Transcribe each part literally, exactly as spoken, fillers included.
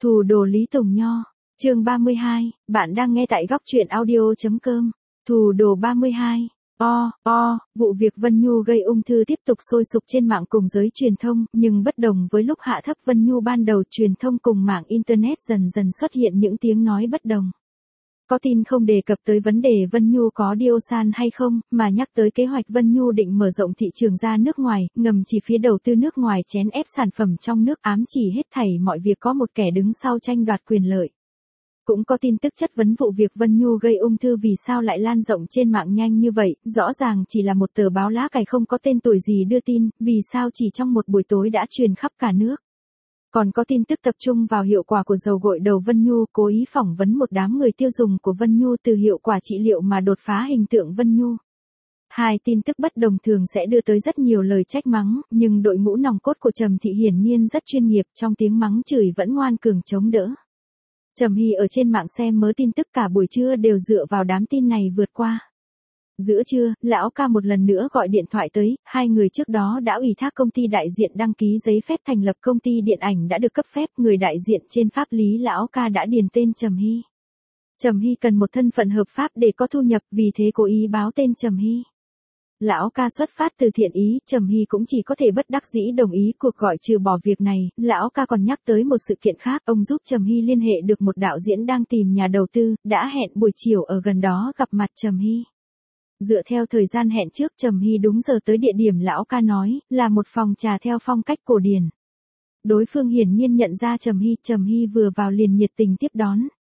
Thủ đồ Lý Tùng Nho, chương ba mươi hai, bạn đang nghe tại góc truyện audio.com. Thủ đồ ba mươi hai, o, o, vụ việc Vân Nhu gây ung thư tiếp tục sôi sục trên mạng cùng giới truyền thông, nhưng bất đồng với lúc hạ thấp Vân Nhu ban đầu, truyền thông cùng mạng Internet dần dần xuất hiện những tiếng nói bất đồng. Có tin không đề cập tới vấn đề Vân Nhu có Dioxan hay không, mà nhắc tới kế hoạch Vân Nhu định mở rộng thị trường ra nước ngoài, ngầm chỉ phía đầu tư nước ngoài chèn ép sản phẩm trong nước, ám chỉ hết thảy mọi việc có một kẻ đứng sau tranh đoạt quyền lợi. Cũng có tin tức chất vấn vụ việc Vân Nhu gây ung thư vì sao lại lan rộng trên mạng nhanh như vậy, rõ ràng chỉ là một tờ báo lá cải không có tên tuổi gì đưa tin, vì sao chỉ trong một buổi tối đã truyền khắp cả nước. Còn có tin tức tập trung vào hiệu quả của dầu gội đầu Vân Nhu, cố ý phỏng vấn một đám người tiêu dùng của Vân Nhu từ hiệu quả trị liệu mà đột phá hình tượng Vân Nhu. Hai tin tức bất đồng thường sẽ đưa tới rất nhiều lời trách mắng, nhưng đội ngũ nòng cốt của Trầm Thị hiển nhiên rất chuyên nghiệp, trong tiếng mắng chửi vẫn ngoan cường chống đỡ. Trầm Hy ở trên mạng xem mớ tin tức cả buổi trưa đều dựa vào đám tin này vượt qua. Giữa trưa, lão ca một lần nữa gọi điện thoại tới, hai người trước đó đã ủy thác công ty đại diện đăng ký giấy phép thành lập công ty điện ảnh đã được cấp phép, người đại diện trên pháp lý lão ca đã điền tên Trầm Hy. Trầm Hy cần một thân phận hợp pháp để có thu nhập, vì thế cố ý báo tên Trầm Hy. Lão ca xuất phát từ thiện ý, Trầm Hy cũng chỉ có thể bất đắc dĩ đồng ý cuộc gọi. Trừ bỏ việc này, lão ca còn nhắc tới một sự kiện khác, ông giúp Trầm Hy liên hệ được một đạo diễn đang tìm nhà đầu tư, đã hẹn buổi chiều ở gần đó gặp mặt Trầm Hy. Dựa theo thời gian hẹn trước, Trầm Hy đúng giờ tới địa điểm lão ca nói, là một phòng trà theo phong cách cổ điển. Đối phương hiển nhiên nhận ra Trầm Hy, Trầm Hy vừa vào liền nhiệt tình tiếp đón.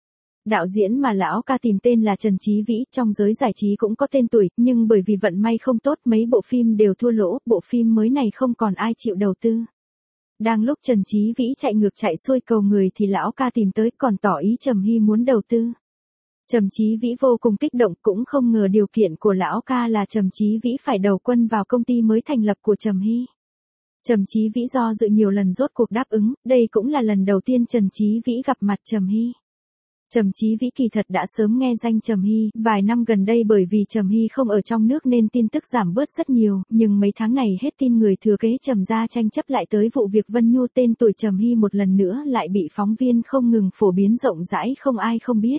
Đạo diễn mà lão ca tìm tên là Trần Chí Vĩ, trong giới giải trí cũng có tên tuổi, nhưng bởi vì vận may không tốt mấy bộ phim đều thua lỗ, bộ phim mới này không còn ai chịu đầu tư. Đang lúc Trần Chí Vĩ chạy ngược chạy xuôi cầu người thì lão ca tìm tới, còn tỏ ý Trầm Hy muốn đầu tư. Trầm Chí Vĩ vô cùng kích động, cũng không ngờ điều kiện của lão ca là Trầm Chí Vĩ phải đầu quân vào công ty mới thành lập của Trầm Hy. Trầm Chí Vĩ do dự nhiều lần rốt cuộc đáp ứng, đây cũng là lần đầu tiên Trần Chí Vĩ gặp mặt Trầm Hy. Trầm Chí Vĩ kỳ thật đã sớm nghe danh Trầm Hy, vài năm gần đây bởi vì Trầm Hy không ở trong nước nên tin tức giảm bớt rất nhiều, nhưng mấy tháng này hết tin người thừa kế Trầm gia tranh chấp lại tới vụ việc Vân Nhu, tên tuổi Trầm Hy một lần nữa lại bị phóng viên không ngừng phổ biến rộng rãi, không ai không biết.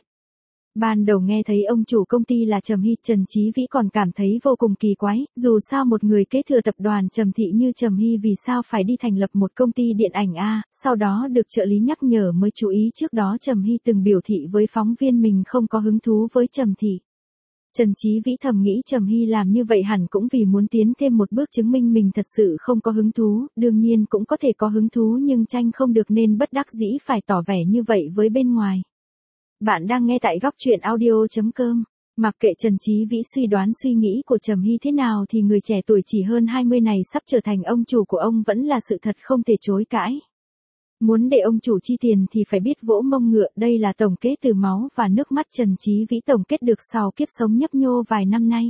Ban đầu nghe thấy ông chủ công ty là Trầm Hy, Trần Chí Vĩ còn cảm thấy vô cùng kỳ quái, dù sao một người kế thừa tập đoàn Trầm Thị như Trầm Hy vì sao phải đi thành lập một công ty điện ảnh a, sau đó được trợ lý nhắc nhở mới chú ý, trước đó Trầm Hy từng biểu thị với phóng viên mình không có hứng thú với Trầm Thị. Trần Chí Vĩ thầm nghĩ Trầm Hy làm như vậy hẳn cũng vì muốn tiến thêm một bước chứng minh mình thật sự không có hứng thú, đương nhiên cũng có thể có hứng thú nhưng tranh không được nên bất đắc dĩ phải tỏ vẻ như vậy với bên ngoài. Bạn đang nghe tại góc truyện audio.com. Mặc kệ Trần Chí Vĩ suy đoán suy nghĩ của Trầm Hy thế nào thì người trẻ tuổi chỉ hơn hai mươi này sắp trở thành ông chủ của ông vẫn là sự thật không thể chối cãi. Muốn để ông chủ chi tiền thì phải biết vỗ mông ngựa, đây là tổng kết từ máu và nước mắt Trần Chí Vĩ tổng kết được sau kiếp sống nhấp nhô vài năm nay.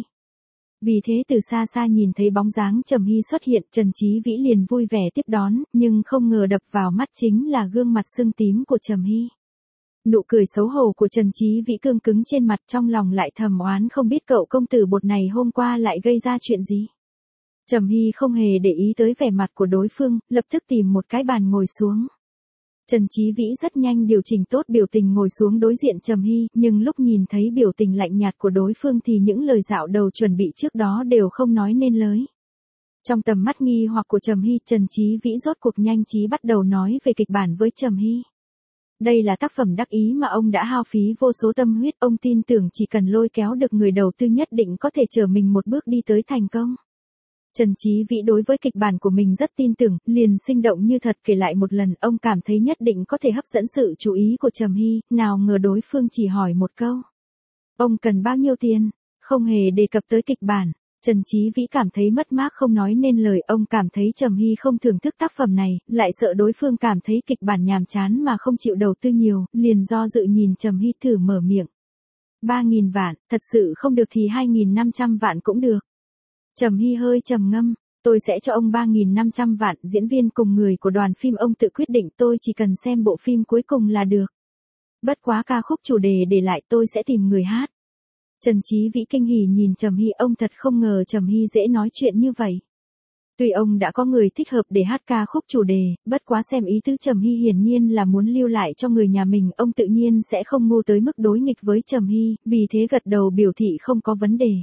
Vì thế từ xa xa nhìn thấy bóng dáng Trầm Hy xuất hiện, Trần Chí Vĩ liền vui vẻ tiếp đón, nhưng không ngờ đập vào mắt chính là gương mặt sưng tím của Trầm Hy. Nụ cười xấu hổ của Trần Chí Vĩ cương cứng trên mặt, trong lòng lại thầm oán không biết cậu công tử bột này hôm qua lại gây ra chuyện gì. Trầm Hy không hề để ý tới vẻ mặt của đối phương, lập tức tìm một cái bàn ngồi xuống. Trần Chí Vĩ rất nhanh điều chỉnh tốt biểu tình ngồi xuống đối diện Trầm Hy, nhưng lúc nhìn thấy biểu tình lạnh nhạt của đối phương thì những lời dạo đầu chuẩn bị trước đó đều không nói nên lời. Trong tầm mắt nghi hoặc của Trầm Hy, Trần Chí Vĩ rốt cuộc nhanh trí bắt đầu nói về kịch bản với Trầm Hy. Đây là tác phẩm đắc ý mà ông đã hao phí vô số tâm huyết, ông tin tưởng chỉ cần lôi kéo được người đầu tư nhất định có thể chở mình một bước đi tới thành công. Trần Chí Vĩ đối với kịch bản của mình rất tin tưởng, liền sinh động như thật kể lại một lần, ông cảm thấy nhất định có thể hấp dẫn sự chú ý của Trầm Hy, nào ngờ đối phương chỉ hỏi một câu. Ông cần bao nhiêu tiền? Không hề đề cập tới kịch bản. Trần Chí Vĩ cảm thấy mất mát không nói nên lời, ông cảm thấy Trầm Hy không thưởng thức tác phẩm này, lại sợ đối phương cảm thấy kịch bản nhàm chán mà không chịu đầu tư nhiều, liền do dự nhìn Trầm Hy thử mở miệng. ba nghìn vạn, thật sự không được thì hai nghìn năm trăm vạn cũng được. Trầm Hy hơi trầm ngâm, tôi sẽ cho ông ba nghìn năm trăm vạn, diễn viên cùng người của đoàn phim ông tự quyết định, tôi chỉ cần xem bộ phim cuối cùng là được. Bất quá ca khúc chủ đề để lại tôi sẽ tìm người hát. Trần Chí Vĩ kinh hỉ nhìn Trầm Hy, ông thật không ngờ Trầm Hy dễ nói chuyện như vậy. Tuy ông đã có người thích hợp để hát ca khúc chủ đề, bất quá xem ý tứ Trầm Hy hiển nhiên là muốn lưu lại cho người nhà mình, ông tự nhiên sẽ không ngu tới mức đối nghịch với Trầm Hy, vì thế gật đầu biểu thị không có vấn đề.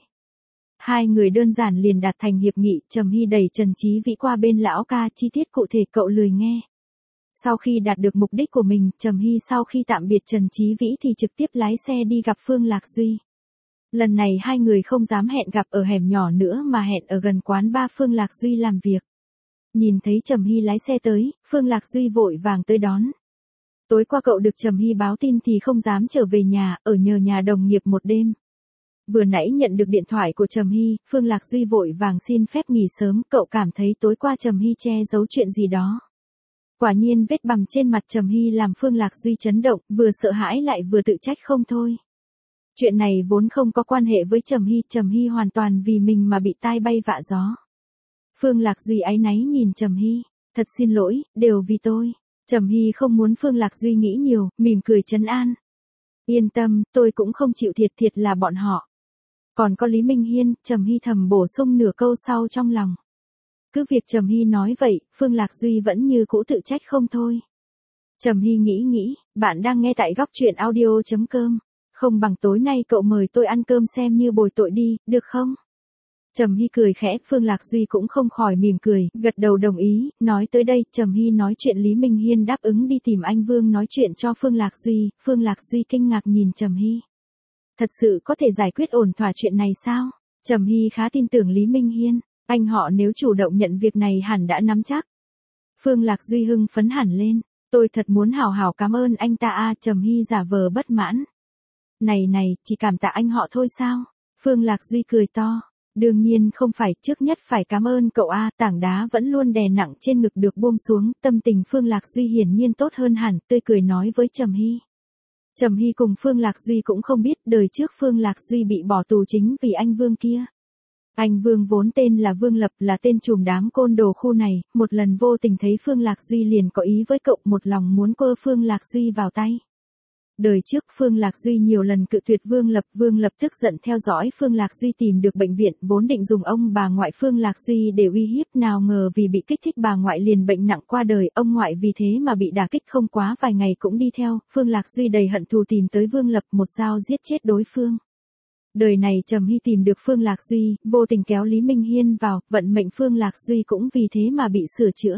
Hai người đơn giản liền đạt thành hiệp nghị, Trầm Hy đẩy Trần Chí Vĩ qua bên lão ca, chi tiết cụ thể cậu lười nghe. Sau khi đạt được mục đích của mình, Trầm Hy sau khi tạm biệt Trần Chí Vĩ thì trực tiếp lái xe đi gặp Phương Lạc Duy. Lần này hai người không dám hẹn gặp ở hẻm nhỏ nữa mà hẹn ở gần quán bar Phương Lạc Duy làm việc. Nhìn thấy Trầm Hy lái xe tới, Phương Lạc Duy vội vàng tới đón. Tối qua cậu được Trầm Hy báo tin thì không dám trở về nhà, ở nhờ nhà đồng nghiệp một đêm. Vừa nãy nhận được điện thoại của Trầm Hy, Phương Lạc Duy vội vàng xin phép nghỉ sớm, cậu cảm thấy tối qua Trầm Hy che giấu chuyện gì đó. Quả nhiên vết bầm trên mặt Trầm Hy làm Phương Lạc Duy chấn động, vừa sợ hãi lại vừa tự trách không thôi. Chuyện này vốn không có quan hệ với Trầm Hy, Trầm Hy hoàn toàn vì mình mà bị tai bay vạ gió. Phương Lạc Duy áy náy nhìn Trầm Hy, thật xin lỗi, đều vì tôi. Trầm Hy không muốn Phương Lạc Duy nghĩ nhiều, mỉm cười trấn an. Yên tâm, tôi cũng không chịu thiệt, thiệt là bọn họ. Còn có Lý Minh Hiên, Trầm Hy thầm bổ sung nửa câu sau trong lòng. Cứ việc Trầm Hy nói vậy, Phương Lạc Duy vẫn như cũ tự trách không thôi. Trầm Hy nghĩ nghĩ, bạn đang nghe tại góc truyện audio chấm com. Không bằng tối nay cậu mời tôi ăn cơm xem như bồi tội đi, được không? Trầm Hy cười khẽ, Phương Lạc Duy cũng không khỏi mỉm cười, gật đầu đồng ý, nói tới đây, Trầm Hy nói chuyện Lý Minh Hiên đáp ứng đi tìm anh Vương nói chuyện cho Phương Lạc Duy, Phương Lạc Duy kinh ngạc nhìn Trầm Hy. Thật sự có thể giải quyết ổn thỏa chuyện này sao? Trầm Hy khá tin tưởng Lý Minh Hiên, anh họ nếu chủ động nhận việc này hẳn đã nắm chắc. Phương Lạc Duy hưng phấn hẳn lên, tôi thật muốn hào hào cảm ơn anh ta a. Trầm Hy giả vờ bất mãn. Này này, chỉ cảm tạ anh họ thôi sao? Phương Lạc Duy cười to. Đương nhiên không phải, trước nhất phải cảm ơn cậu a. Tảng đá vẫn luôn đè nặng trên ngực được buông xuống, tâm tình Phương Lạc Duy hiển nhiên tốt hơn hẳn, tươi cười nói với Trầm Hy. Trầm Hy cùng Phương Lạc Duy cũng không biết đời trước Phương Lạc Duy bị bỏ tù chính vì anh Vương kia. Anh Vương vốn tên là Vương Lập, là tên trùm đám côn đồ khu này, một lần vô tình thấy Phương Lạc Duy liền có ý với cậu, một lòng muốn quơ Phương Lạc Duy vào tay. Đời trước Phương Lạc Duy nhiều lần cự tuyệt Vương Lập, Vương Lập tức giận theo dõi Phương Lạc Duy tìm được bệnh viện, vốn định dùng ông bà ngoại Phương Lạc Duy để uy hiếp, nào ngờ vì bị kích thích bà ngoại liền bệnh nặng qua đời, ông ngoại vì thế mà bị đả kích, không quá vài ngày cũng đi theo, Phương Lạc Duy đầy hận thù tìm tới Vương Lập, một dao giết chết đối phương. Đời này Trầm Hy tìm được Phương Lạc Duy, vô tình kéo Lý Minh Hiên vào, vận mệnh Phương Lạc Duy cũng vì thế mà bị sửa chữa.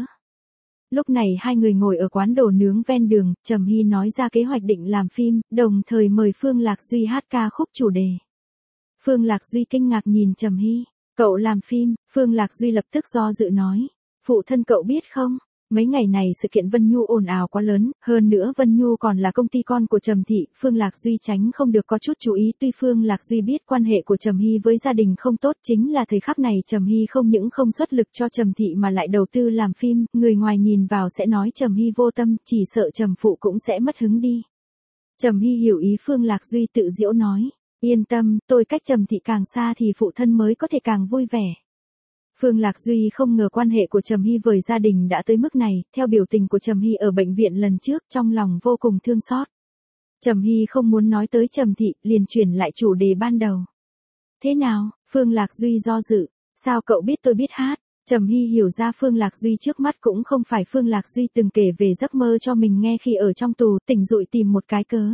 Lúc này hai người ngồi ở quán đồ nướng ven đường, Trầm Hy nói ra kế hoạch định làm phim, đồng thời mời Phương Lạc Duy hát ca khúc chủ đề. Phương Lạc Duy kinh ngạc nhìn Trầm Hy, cậu làm phim, Phương Lạc Duy lập tức do dự nói, phụ thân cậu biết không, mấy ngày này sự kiện Vân Nhu ồn ào quá lớn, hơn nữa Vân Nhu còn là công ty con của Trầm Thị, Phương Lạc Duy tránh không được có chút chú ý, tuy Phương Lạc Duy biết quan hệ của Trầm Hy với gia đình không tốt, chính là thời khắc này Trầm Hy không những không xuất lực cho Trầm Thị mà lại đầu tư làm phim, người ngoài nhìn vào sẽ nói Trầm Hy vô tâm, chỉ sợ Trầm phụ cũng sẽ mất hứng đi. Trầm Hy hiểu ý Phương Lạc Duy tự giễu nói, yên tâm, tôi cách Trầm Thị càng xa thì phụ thân mới có thể càng vui vẻ. Phương Lạc Duy không ngờ quan hệ của Trầm Hy với gia đình đã tới mức này, theo biểu tình của Trầm Hy ở bệnh viện lần trước, trong lòng vô cùng thương xót. Trầm Hy không muốn nói tới Trầm Thị, liền chuyển lại chủ đề ban đầu. Thế nào? Phương Lạc Duy do dự, sao cậu biết tôi biết hát? Trầm Hy hiểu ra Phương Lạc Duy trước mắt cũng không phải Phương Lạc Duy từng kể về giấc mơ cho mình nghe khi ở trong tù, tỉnh dụi tìm một cái cớ.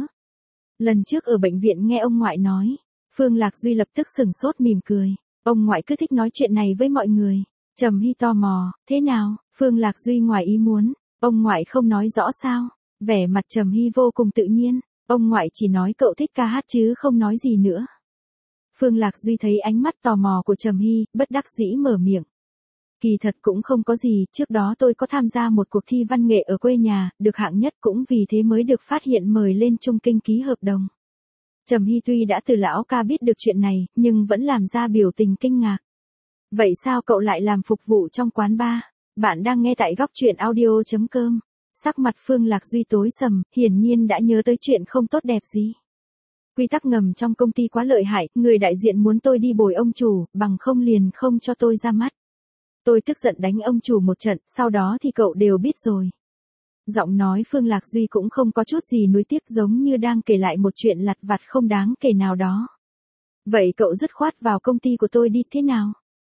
Lần trước ở bệnh viện nghe ông ngoại nói, Phương Lạc Duy lập tức sừng sốt mỉm cười. Ông ngoại cứ thích nói chuyện này với mọi người. Trầm Hy tò mò, thế nào? Phương Lạc Duy ngoài ý muốn, ông ngoại không nói rõ sao? Vẻ mặt Trầm Hy vô cùng tự nhiên, ông ngoại chỉ nói cậu thích ca hát chứ không nói gì nữa. Phương Lạc Duy thấy ánh mắt tò mò của Trầm Hy, bất đắc dĩ mở miệng. Kỳ thật cũng không có gì, trước đó tôi có tham gia một cuộc thi văn nghệ ở quê nhà, được hạng nhất, cũng vì thế mới được phát hiện mời lên Trung Kinh ký hợp đồng. Trầm Hy tuy đã từ lão ca biết được chuyện này, nhưng vẫn làm ra biểu tình kinh ngạc. Vậy sao cậu lại làm phục vụ trong quán bar? Bạn đang nghe tại góc truyện audio chấm com. Sắc mặt Phương Lạc Duy tối sầm, hiển nhiên đã nhớ tới chuyện không tốt đẹp gì. Quy tắc ngầm trong công ty quá lợi hại, người đại diện muốn tôi đi bồi ông chủ, bằng không liền không cho tôi ra mắt. Tôi tức giận đánh ông chủ một trận, sau đó thì cậu đều biết rồi. Giọng nói Phương Lạc Duy cũng không có chút gì nuối tiếc, giống như đang kể lại một chuyện lặt vặt không đáng kể nào đó. Vậy cậu dứt khoát vào công ty của tôi đi, thế nào?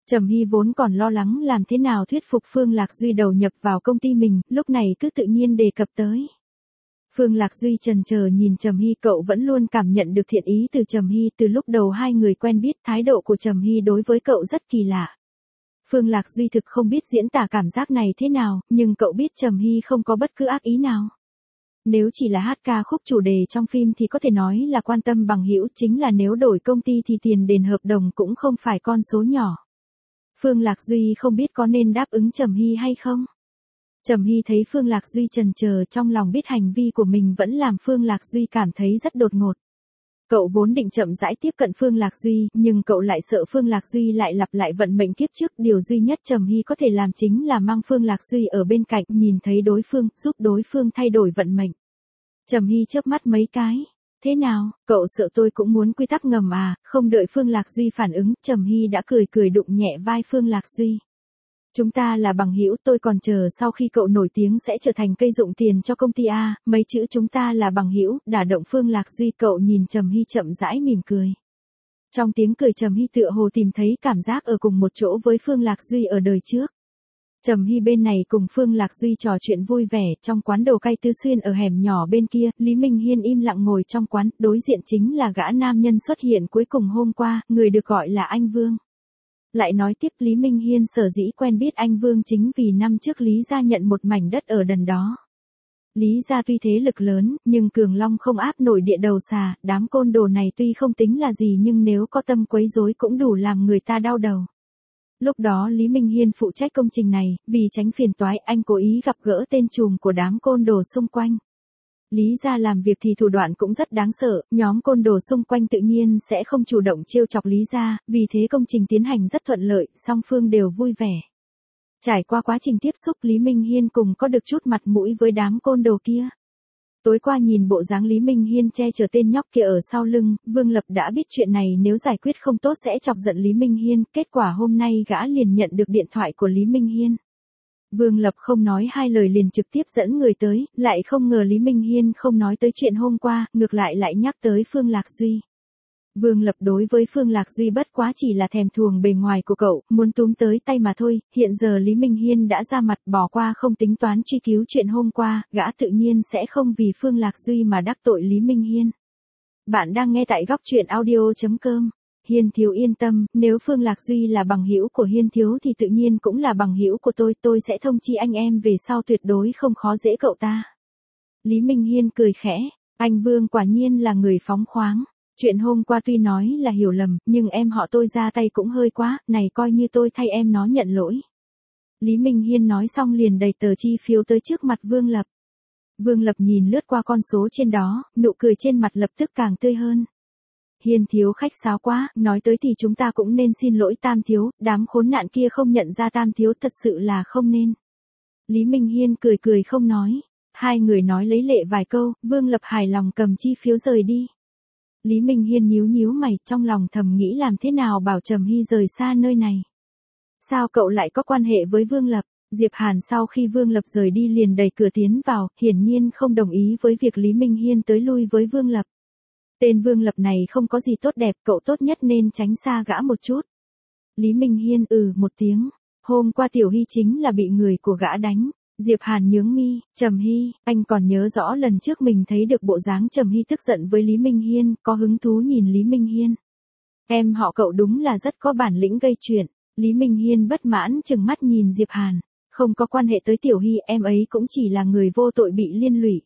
Trầm Hy vốn còn lo lắng làm thế nào thuyết phục Phương Lạc Duy đầu nhập vào công ty mình, lúc này cứ tự nhiên đề cập tới. Phương Lạc Duy chần chờ nhìn Trầm Hy, cậu vẫn luôn cảm nhận được thiện ý từ Trầm Hy, từ lúc đầu hai người quen biết, thái độ của Trầm Hy đối với cậu rất kỳ lạ. Phương Lạc Duy thực không biết diễn tả cảm giác này thế nào, nhưng cậu biết Trầm Hy không có bất cứ ác ý nào. Nếu chỉ là hát ca khúc chủ đề trong phim thì có thể nói là quan tâm bằng hữu, chính là nếu đổi công ty thì tiền đền hợp đồng cũng không phải con số nhỏ. Phương Lạc Duy không biết có nên đáp ứng Trầm Hy hay không. Trầm Hy thấy Phương Lạc Duy chần chờ, trong lòng biết hành vi của mình vẫn làm Phương Lạc Duy cảm thấy rất đột ngột. Cậu vốn định chậm rãi tiếp cận Phương Lạc Duy, nhưng cậu lại sợ Phương Lạc Duy lại lặp lại vận mệnh kiếp trước, điều duy nhất Trầm Hy có thể làm chính là mang Phương Lạc Duy ở bên cạnh, nhìn thấy đối phương, giúp đối phương thay đổi vận mệnh. Trầm Hy chớp mắt mấy cái. Thế nào, cậu sợ tôi cũng muốn quy tắc ngầm à? Không đợi Phương Lạc Duy phản ứng, Trầm Hy đã cười cười đụng nhẹ vai Phương Lạc Duy. Chúng ta là bằng hữu, tôi còn chờ sau khi cậu nổi tiếng sẽ trở thành cây dụng tiền cho công ty A, mấy chữ chúng ta là bằng hữu, đả động Phương Lạc Duy. Cậu nhìn Trầm Hy chậm rãi mỉm cười. Trong tiếng cười Trầm Hy tựa hồ tìm thấy cảm giác ở cùng một chỗ với Phương Lạc Duy ở đời trước. Trầm Hy bên này cùng Phương Lạc Duy trò chuyện vui vẻ, trong quán đồ cay Tư Xuyên ở hẻm nhỏ bên kia, Lý Minh Hiên im lặng ngồi trong quán, đối diện chính là gã nam nhân xuất hiện cuối cùng hôm qua, người được gọi là anh Vương. Lại nói tiếp, Lý Minh Hiên sở dĩ quen biết anh Vương chính vì năm trước Lý gia nhận một mảnh đất ở đần đó. Lý gia tuy thế lực lớn, nhưng Cường Long không áp nổi địa đầu xà, đám côn đồ này tuy không tính là gì nhưng nếu có tâm quấy rối cũng đủ làm người ta đau đầu. Lúc đó Lý Minh Hiên phụ trách công trình này, vì tránh phiền toái anh cố ý gặp gỡ tên trùm của đám côn đồ xung quanh. Lý gia làm việc thì thủ đoạn cũng rất đáng sợ, nhóm côn đồ xung quanh tự nhiên sẽ không chủ động trêu chọc Lý gia, vì thế công trình tiến hành rất thuận lợi, song phương đều vui vẻ. Trải qua quá trình tiếp xúc, Lý Minh Hiên cùng có được chút mặt mũi với đám côn đồ kia. Tối qua nhìn bộ dáng Lý Minh Hiên che chở tên nhóc kia ở sau lưng, Vương Lập đã biết chuyện này nếu giải quyết không tốt sẽ chọc giận Lý Minh Hiên, kết quả hôm nay gã liền nhận được điện thoại của Lý Minh Hiên. Vương Lập không nói hai lời liền trực tiếp dẫn người tới, lại không ngờ Lý Minh Hiên không nói tới chuyện hôm qua, ngược lại lại nhắc tới Phương Lạc Duy. Vương Lập đối với Phương Lạc Duy bất quá chỉ là thèm thuồng bề ngoài của cậu, muốn túm tới tay mà thôi, hiện giờ Lý Minh Hiên đã ra mặt bỏ qua không tính toán truy cứu chuyện hôm qua, gã tự nhiên sẽ không vì Phương Lạc Duy mà đắc tội Lý Minh Hiên. Bạn đang nghe tại góc truyện audio chấm com. Hiên thiếu yên tâm, nếu Phương Lạc Duy là bằng hữu của Hiên thiếu thì tự nhiên cũng là bằng hữu của tôi, tôi sẽ thông chi anh em về sau tuyệt đối không khó dễ cậu ta. Lý Minh Hiên cười khẽ, anh Vương quả nhiên là người phóng khoáng. Chuyện hôm qua tuy nói là hiểu lầm, nhưng em họ tôi ra tay cũng hơi quá, này coi như tôi thay em nó nhận lỗi. Lý Minh Hiên nói xong liền đầy tờ chi phiếu tới trước mặt Vương Lập. Vương Lập nhìn lướt qua con số trên đó, nụ cười trên mặt lập tức càng tươi hơn. Hiên thiếu khách sáo quá, nói tới thì chúng ta cũng nên xin lỗi Tam thiếu, đám khốn nạn kia không nhận ra Tam thiếu thật sự là không nên. Lý Minh Hiên cười cười không nói. Hai người nói lấy lệ vài câu, Vương Lập hài lòng cầm chi phiếu rời đi. Lý Minh Hiên nhíu nhíu mày, trong lòng thầm nghĩ làm thế nào bảo Trầm Hy rời xa nơi này. Sao cậu lại có quan hệ với Vương Lập? Diệp Hàn sau khi Vương Lập rời đi liền đẩy cửa tiến vào, hiển nhiên không đồng ý với việc Lý Minh Hiên tới lui với Vương Lập. Tên Vương Lập này không có gì tốt đẹp, cậu tốt nhất nên tránh xa gã một chút. Lý Minh Hiên ừ một tiếng. Hôm qua Tiểu Hy chính là bị người của gã đánh. Diệp Hàn nhướng mi, Trầm Hy, anh còn nhớ rõ lần trước mình thấy được bộ dáng Trầm Hy tức giận với Lý Minh Hiên, có hứng thú nhìn Lý Minh Hiên. Em họ cậu đúng là rất có bản lĩnh gây chuyện. Lý Minh Hiên bất mãn chừng mắt nhìn Diệp Hàn, không có quan hệ tới Tiểu Hy, em ấy cũng chỉ là người vô tội bị liên lụy.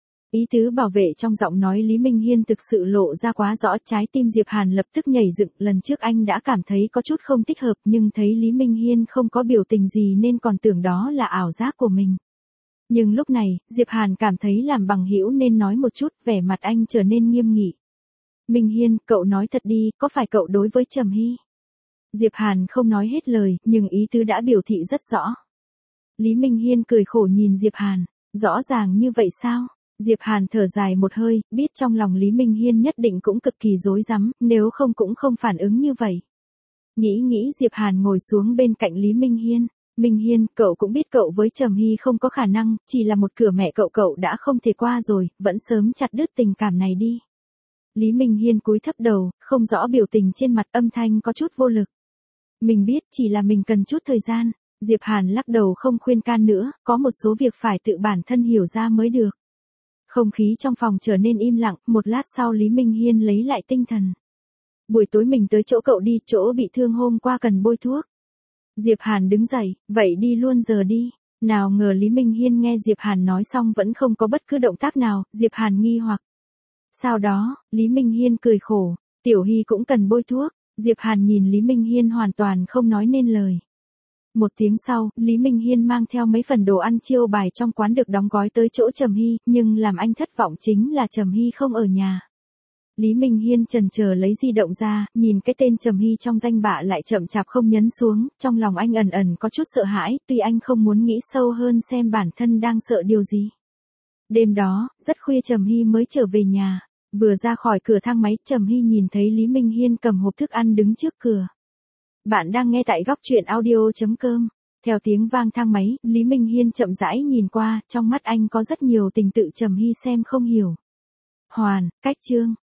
Ý tứ bảo vệ trong giọng nói Lý Minh Hiên thực sự lộ ra quá rõ, trái tim Diệp Hàn lập tức nhảy dựng, lần trước anh đã cảm thấy có chút không thích hợp nhưng thấy Lý Minh Hiên không có biểu tình gì nên còn tưởng đó là ảo giác của mình. Nhưng lúc này, Diệp Hàn cảm thấy làm bằng hữu nên nói một chút, vẻ mặt anh trở nên nghiêm nghị. Minh Hiên, cậu nói thật đi, có phải cậu đối với Trầm Hy? Diệp Hàn không nói hết lời, nhưng ý tứ đã biểu thị rất rõ. Lý Minh Hiên cười khổ nhìn Diệp Hàn, rõ ràng như vậy sao? Diệp Hàn thở dài một hơi, biết trong lòng Lý Minh Hiên nhất định cũng cực kỳ rối rắm, nếu không cũng không phản ứng như vậy. Nghĩ nghĩ Diệp Hàn ngồi xuống bên cạnh Lý Minh Hiên. Minh Hiên, cậu cũng biết cậu với Trầm Hy không có khả năng, chỉ là một cửa mẹ cậu cậu đã không thể qua rồi, vẫn sớm chặt đứt tình cảm này đi. Lý Minh Hiên cúi thấp đầu, không rõ biểu tình trên mặt, âm thanh có chút vô lực. Mình biết, chỉ là mình cần chút thời gian. Diệp Hàn lắc đầu không khuyên can nữa, có một số việc phải tự bản thân hiểu ra mới được. Không khí trong phòng trở nên im lặng, một lát sau Lý Minh Hiên lấy lại tinh thần. Buổi tối mình tới chỗ cậu đi, chỗ bị thương hôm qua cần bôi thuốc. Diệp Hàn đứng dậy, vậy đi luôn giờ đi. Nào ngờ Lý Minh Hiên nghe Diệp Hàn nói xong vẫn không có bất cứ động tác nào, Diệp Hàn nghi hoặc. Sau đó, Lý Minh Hiên cười khổ, Tiểu Hy cũng cần bôi thuốc. Diệp Hàn nhìn Lý Minh Hiên hoàn toàn không nói nên lời. Một tiếng sau, Lý Minh Hiên mang theo mấy phần đồ ăn chiêu bài trong quán được đóng gói tới chỗ Trầm Hy, nhưng làm anh thất vọng chính là Trầm Hy không ở nhà. Lý Minh Hiên chần chờ lấy di động ra, nhìn cái tên Trầm Hy trong danh bạ lại chậm chạp không nhấn xuống, trong lòng anh ẩn ẩn có chút sợ hãi, tuy anh không muốn nghĩ sâu hơn xem bản thân đang sợ điều gì. Đêm đó, rất khuya Trầm Hy mới trở về nhà, vừa ra khỏi cửa thang máy, Trầm Hy nhìn thấy Lý Minh Hiên cầm hộp thức ăn đứng trước cửa. Bạn đang nghe tại góc truyện audio chấm com. Theo tiếng vang thang máy, Lý Minh Hiên chậm rãi nhìn qua, trong mắt anh có rất nhiều tình tự Trầm Hy xem không hiểu. Hoàn, cách chương.